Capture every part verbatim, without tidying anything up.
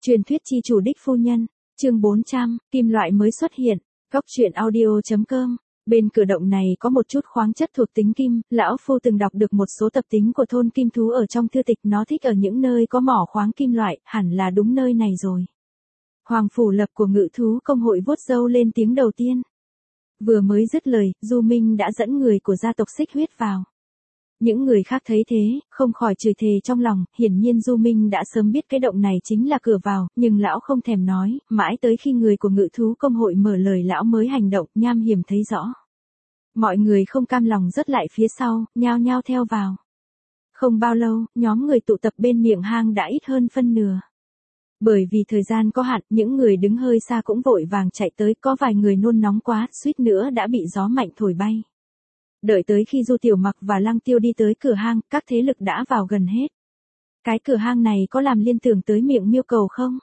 Truyền thuyết chi chủ đích phu nhân, chương bốn trăm, kim loại mới xuất hiện, góc truyện audio.com. Bên cửa động này có một chút khoáng chất thuộc tính kim, lão phu từng đọc được một số tập tính của thôn kim thú ở trong thư tịch, nó thích ở những nơi có mỏ khoáng kim loại, hẳn là đúng nơi này rồi. Hoàng phủ lập của ngự thú công hội vuốt râu lên tiếng đầu tiên. Vừa mới dứt lời, Du Minh đã dẫn người của gia tộc Xích Huyết vào. Những người khác thấy thế, không khỏi chửi thề trong lòng, hiển nhiên Du Minh đã sớm biết cái động này chính là cửa vào, nhưng lão không thèm nói, mãi tới khi người của ngự thú công hội mở lời lão mới hành động, nham hiểm thấy rõ. Mọi người không cam lòng rớt lại phía sau, nhao nhao theo vào. Không bao lâu, nhóm người tụ tập bên miệng hang đã ít hơn phân nửa. Bởi vì thời gian có hạn, những người đứng hơi xa cũng vội vàng chạy tới, có vài người nôn nóng quá, suýt nữa đã bị gió mạnh thổi bay. Đợi tới khi Du Tiểu Mặc và Lăng Tiêu đi tới cửa hang, các thế lực đã vào gần hết. Cái cửa hang này có làm liên tưởng tới miệng miêu cầu không?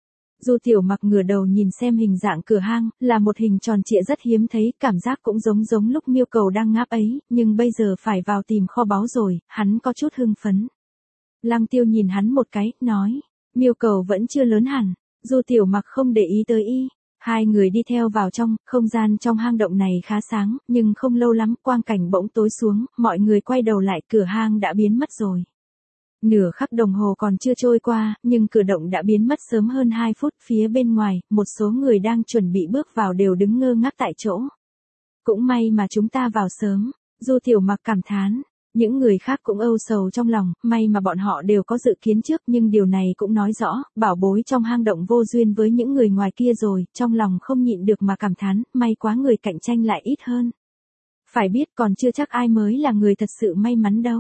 Du Tiểu Mặc ngửa đầu nhìn xem hình dạng cửa hang, là một hình tròn trịa rất hiếm thấy, cảm giác cũng giống giống lúc miêu cầu đang ngáp ấy, nhưng bây giờ phải vào tìm kho báu rồi, hắn có chút hưng phấn. Lăng Tiêu nhìn hắn một cái, nói, miêu cầu vẫn chưa lớn hẳn. Du Tiểu Mặc không để ý tới y. Hai người đi theo vào trong, không gian trong hang động này khá sáng, nhưng không lâu lắm quang cảnh bỗng tối xuống, mọi người quay đầu lại, cửa hang đã biến mất rồi. Nửa khắc đồng hồ còn chưa trôi qua, nhưng cửa động đã biến mất sớm hơn hai phút, phía bên ngoài, một số người đang chuẩn bị bước vào đều đứng ngơ ngác tại chỗ. Cũng may mà chúng ta vào sớm, Du Tiểu Mặc cảm thán. Những người khác cũng âu sầu trong lòng, may mà bọn họ đều có dự kiến trước, nhưng điều này cũng nói rõ, bảo bối trong hang động vô duyên với những người ngoài kia rồi, trong lòng không nhịn được mà cảm thán, may quá người cạnh tranh lại ít hơn. Phải biết còn chưa chắc ai mới là người thật sự may mắn đâu.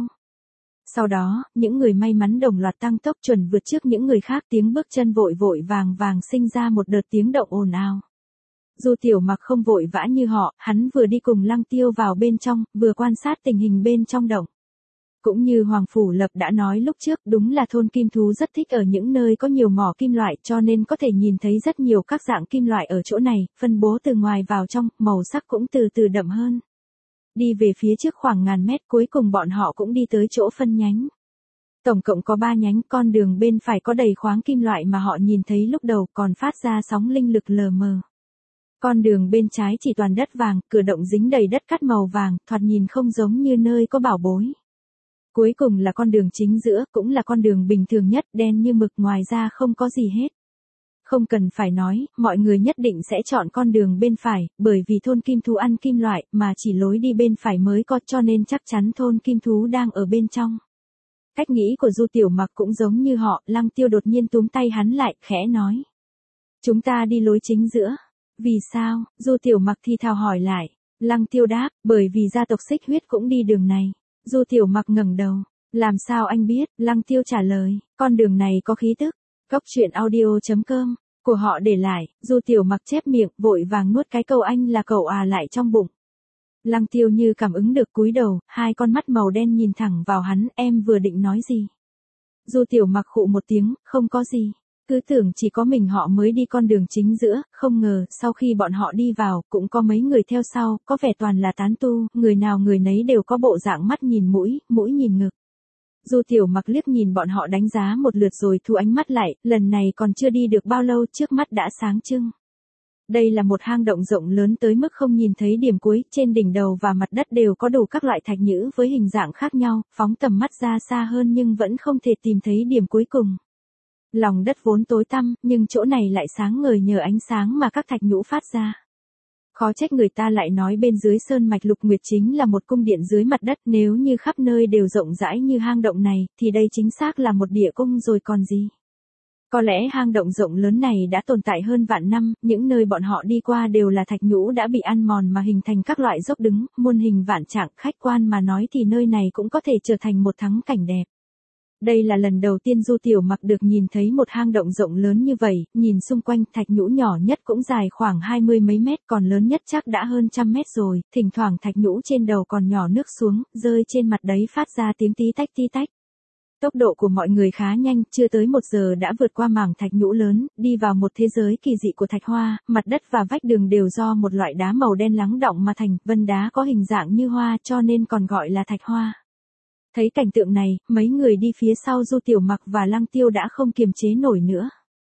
Sau đó, những người may mắn đồng loạt tăng tốc chuẩn vượt trước những người khác, tiếng bước chân vội vội vàng vàng sinh ra một đợt tiếng động ồn ào. Du Tiểu Mặc không vội vã như họ, hắn vừa đi cùng Lăng Tiêu vào bên trong, vừa quan sát tình hình bên trong động. Cũng như Hoàng Phủ Lập đã nói lúc trước, đúng là thôn kim thú rất thích ở những nơi có nhiều mỏ kim loại, cho nên có thể nhìn thấy rất nhiều các dạng kim loại ở chỗ này, phân bố từ ngoài vào trong, màu sắc cũng từ từ đậm hơn. Đi về phía trước khoảng ngàn mét, cuối cùng bọn họ cũng đi tới chỗ phân nhánh. Tổng cộng có ba nhánh, con đường bên phải có đầy khoáng kim loại mà họ nhìn thấy lúc đầu, còn phát ra sóng linh lực lờ mờ. Con đường bên trái chỉ toàn đất vàng, cửa động dính đầy đất cát màu vàng, thoạt nhìn không giống như nơi có bảo bối. Cuối cùng là con đường chính giữa, cũng là con đường bình thường nhất, đen như mực, ngoài ra không có gì hết. Không cần phải nói, mọi người nhất định sẽ chọn con đường bên phải, bởi vì thôn kim thú ăn kim loại, mà chỉ lối đi bên phải mới có, cho nên chắc chắn thôn kim thú đang ở bên trong. Cách nghĩ của Du Tiểu Mặc cũng giống như họ, Lăng Tiêu đột nhiên túm tay hắn lại, khẽ nói. Chúng ta đi lối chính giữa. Vì sao? Du Tiểu Mặc thì thào hỏi lại. Lăng Tiêu đáp, bởi vì gia tộc Xích Huyết cũng đi đường này. Du Tiểu Mặc ngẩng đầu. Làm sao anh biết? Lăng Tiêu trả lời, con đường này có khí tức. Góc truyện audio.com, của họ để lại. Du Tiểu Mặc chép miệng, vội vàng nuốt cái câu anh là cậu à lại trong bụng. Lăng Tiêu như cảm ứng được cúi đầu, hai con mắt màu đen nhìn thẳng vào hắn, em vừa định nói gì? Du Tiểu Mặc khụ một tiếng, không có gì. Cứ tưởng chỉ có mình họ mới đi con đường chính giữa, không ngờ, sau khi bọn họ đi vào, cũng có mấy người theo sau, có vẻ toàn là tán tu, người nào người nấy đều có bộ dạng mắt nhìn mũi, mũi nhìn ngực. Du Tiểu Mặc liếc nhìn bọn họ đánh giá một lượt rồi thu ánh mắt lại, lần này còn chưa đi được bao lâu trước mắt đã sáng trưng. Đây là một hang động rộng lớn tới mức không nhìn thấy điểm cuối, trên đỉnh đầu và mặt đất đều có đủ các loại thạch nhũ với hình dạng khác nhau, phóng tầm mắt ra xa hơn nhưng vẫn không thể tìm thấy điểm cuối cùng. Lòng đất vốn tối tăm, nhưng chỗ này lại sáng ngời nhờ ánh sáng mà các thạch nhũ phát ra. Khó trách người ta lại nói bên dưới sơn mạch Lục Nguyệt chính là một cung điện dưới mặt đất, nếu như khắp nơi đều rộng rãi như hang động này, thì đây chính xác là một địa cung rồi còn gì. Có lẽ hang động rộng lớn này đã tồn tại hơn vạn năm, những nơi bọn họ đi qua đều là thạch nhũ đã bị ăn mòn mà hình thành các loại dốc đứng, muôn hình vạn trạng, khách quan mà nói thì nơi này cũng có thể trở thành một thắng cảnh đẹp. Đây là lần đầu tiên Du Tiểu Mặc được nhìn thấy một hang động rộng lớn như vậy, nhìn xung quanh thạch nhũ nhỏ nhất cũng dài khoảng hai mươi mấy mét, còn lớn nhất chắc đã hơn trăm mét rồi, thỉnh thoảng thạch nhũ trên đầu còn nhỏ nước xuống, rơi trên mặt đấy phát ra tiếng tí tách tí tách. Tốc độ của mọi người khá nhanh, chưa tới một giờ đã vượt qua mảng thạch nhũ lớn, đi vào một thế giới kỳ dị của thạch hoa, mặt đất và vách đường đều do một loại đá màu đen lắng đọng mà thành, vân đá có hình dạng như hoa cho nên còn gọi là thạch hoa. Thấy cảnh tượng này, mấy người đi phía sau Du Tiểu Mặc và Lăng Tiêu đã không kiềm chế nổi nữa.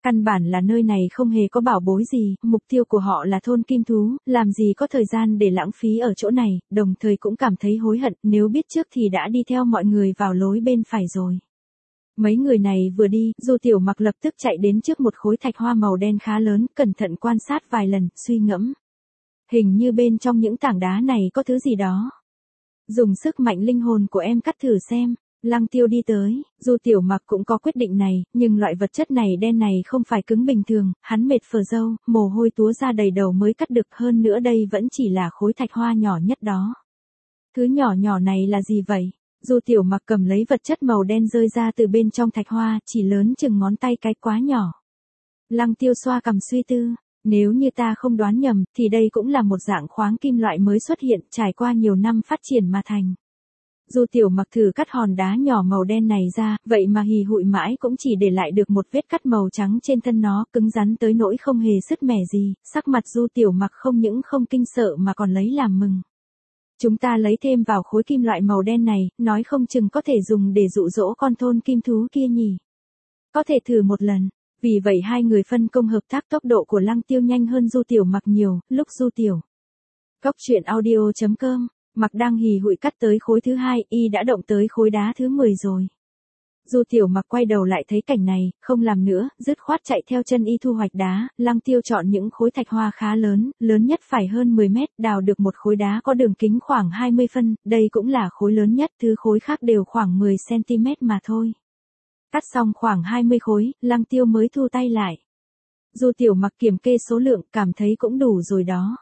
Căn bản là nơi này không hề có bảo bối gì, mục tiêu của họ là thôn kim thú, làm gì có thời gian để lãng phí ở chỗ này, đồng thời cũng cảm thấy hối hận, nếu biết trước thì đã đi theo mọi người vào lối bên phải rồi. Mấy người này vừa đi, Du Tiểu Mặc lập tức chạy đến trước một khối thạch hoa màu đen khá lớn, cẩn thận quan sát vài lần, suy ngẫm. Hình như bên trong những tảng đá này có thứ gì đó. Dùng sức mạnh linh hồn của em cắt thử xem. Lăng Tiêu đi tới, Du Tiểu Mặc cũng có quyết định này, nhưng loại vật chất này đen này không phải cứng bình thường, hắn mệt phờ râu, mồ hôi túa ra đầy đầu mới cắt được, hơn nữa đây vẫn chỉ là khối thạch hoa nhỏ nhất đó. Thứ nhỏ nhỏ này là gì vậy? Du Tiểu Mặc cầm lấy vật chất màu đen rơi ra từ bên trong thạch hoa, chỉ lớn chừng ngón tay cái, quá nhỏ. Lăng Tiêu xoa cằm suy tư, nếu như ta không đoán nhầm, thì đây cũng là một dạng khoáng kim loại mới xuất hiện, trải qua nhiều năm phát triển mà thành. Du Tiểu Mặc thử cắt hòn đá nhỏ màu đen này ra, vậy mà hì hụi mãi cũng chỉ để lại được một vết cắt màu trắng trên thân nó, cứng rắn tới nỗi không hề sứt mẻ gì, sắc mặt Du Tiểu Mặc không những không kinh sợ mà còn lấy làm mừng. Chúng ta lấy thêm vào khối kim loại màu đen này, nói không chừng có thể dùng để dụ dỗ con thôn kim thú kia nhỉ. Có thể thử một lần. Vì vậy hai người phân công hợp tác, tốc độ của Lăng Tiêu nhanh hơn Du Tiểu Mặc nhiều, lúc Du Tiểu. Cốc truyện audio chấm com, Mặc đang hì hụi cắt tới khối thứ hai, y đã động tới khối đá thứ mười rồi. Du Tiểu Mặc quay đầu lại thấy cảnh này, không làm nữa, dứt khoát chạy theo chân y thu hoạch đá. Lăng Tiêu chọn những khối thạch hoa khá lớn, lớn nhất phải hơn mười mét, đào được một khối đá có đường kính khoảng hai mươi phân, đây cũng là khối lớn nhất, thứ khối khác đều khoảng mười xăng ti mét mà thôi. Cắt xong khoảng hai mươi khối, Lăng Tiêu mới thu tay lại. Du Tiểu Mặc kiểm kê số lượng, cảm thấy cũng đủ rồi đó.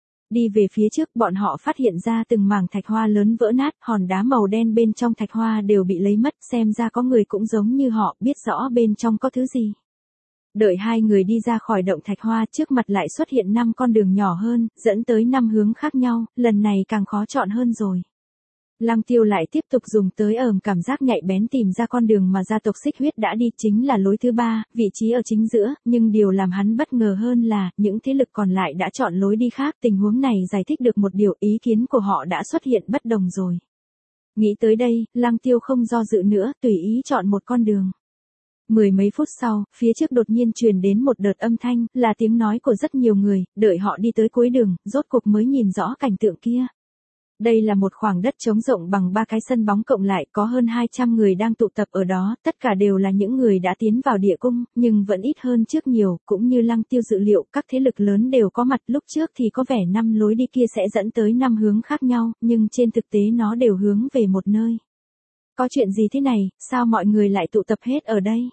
Đi về phía trước, bọn họ phát hiện ra từng mảng thạch hoa lớn vỡ nát, hòn đá màu đen bên trong thạch hoa đều bị lấy mất, xem ra có người cũng giống như họ, biết rõ bên trong có thứ gì. Đợi hai người đi ra khỏi động thạch hoa, trước mặt lại xuất hiện năm con đường nhỏ hơn, dẫn tới năm hướng khác nhau, lần này càng khó chọn hơn rồi. Lăng Tiêu lại tiếp tục dùng tới ờm cảm giác nhạy bén tìm ra con đường mà gia tộc Xích Huyết đã đi, chính là lối thứ ba, vị trí ở chính giữa, nhưng điều làm hắn bất ngờ hơn là, những thế lực còn lại đã chọn lối đi khác, tình huống này giải thích được một điều, ý kiến của họ đã xuất hiện bất đồng rồi. Nghĩ tới đây, Lăng Tiêu không do dự nữa, tùy ý chọn một con đường. Mười mấy phút sau, phía trước đột nhiên truyền đến một đợt âm thanh, là tiếng nói của rất nhiều người, đợi họ đi tới cuối đường, rốt cục mới nhìn rõ cảnh tượng kia. Đây là một khoảng đất trống rộng bằng ba cái sân bóng cộng lại, có hơn hai trăm người đang tụ tập ở đó, tất cả đều là những người đã tiến vào địa cung, nhưng vẫn ít hơn trước nhiều, cũng như Lăng Tiêu dự liệu, các thế lực lớn đều có mặt, lúc trước thì có vẻ năm lối đi kia sẽ dẫn tới năm hướng khác nhau, nhưng trên thực tế nó đều hướng về một nơi. Có chuyện gì thế này, sao mọi người lại tụ tập hết ở đây?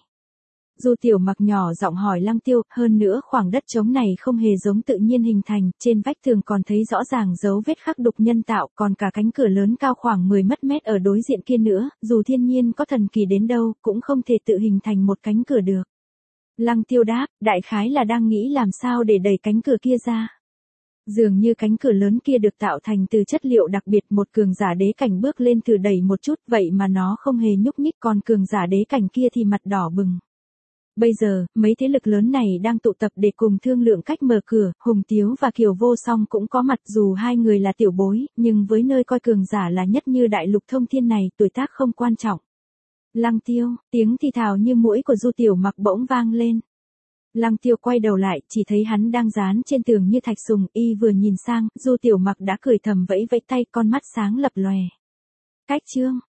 Du Tiểu Mặc nhỏ giọng hỏi Lăng Tiêu, hơn nữa khoảng đất trống này không hề giống tự nhiên hình thành, trên vách tường còn thấy rõ ràng dấu vết khắc đục nhân tạo, còn cả cánh cửa lớn cao khoảng mười mét ở đối diện kia nữa, dù thiên nhiên có thần kỳ đến đâu, cũng không thể tự hình thành một cánh cửa được. Lăng Tiêu đáp, đại khái là đang nghĩ làm sao để đẩy cánh cửa kia ra. Dường như cánh cửa lớn kia được tạo thành từ chất liệu đặc biệt, một cường giả đế cảnh bước lên thử đẩy một chút, vậy mà nó không hề nhúc nhích, còn cường giả đế cảnh kia thì mặt đỏ bừng. Bây giờ, mấy thế lực lớn này đang tụ tập để cùng thương lượng cách mở cửa, Hùng Tiếu và Kiều Vô Song cũng có mặt, dù hai người là tiểu bối, nhưng với nơi coi cường giả là nhất như đại lục thông thiên này, tuổi tác không quan trọng. Lăng Tiêu, tiếng thì thào như muỗi của Du Tiểu Mặc bỗng vang lên. Lăng Tiêu quay đầu lại, chỉ thấy hắn đang dán trên tường như thạch sùng, y vừa nhìn sang, Du Tiểu Mặc đã cười thầm vẫy vẫy tay, con mắt sáng lập lòe. Cách chương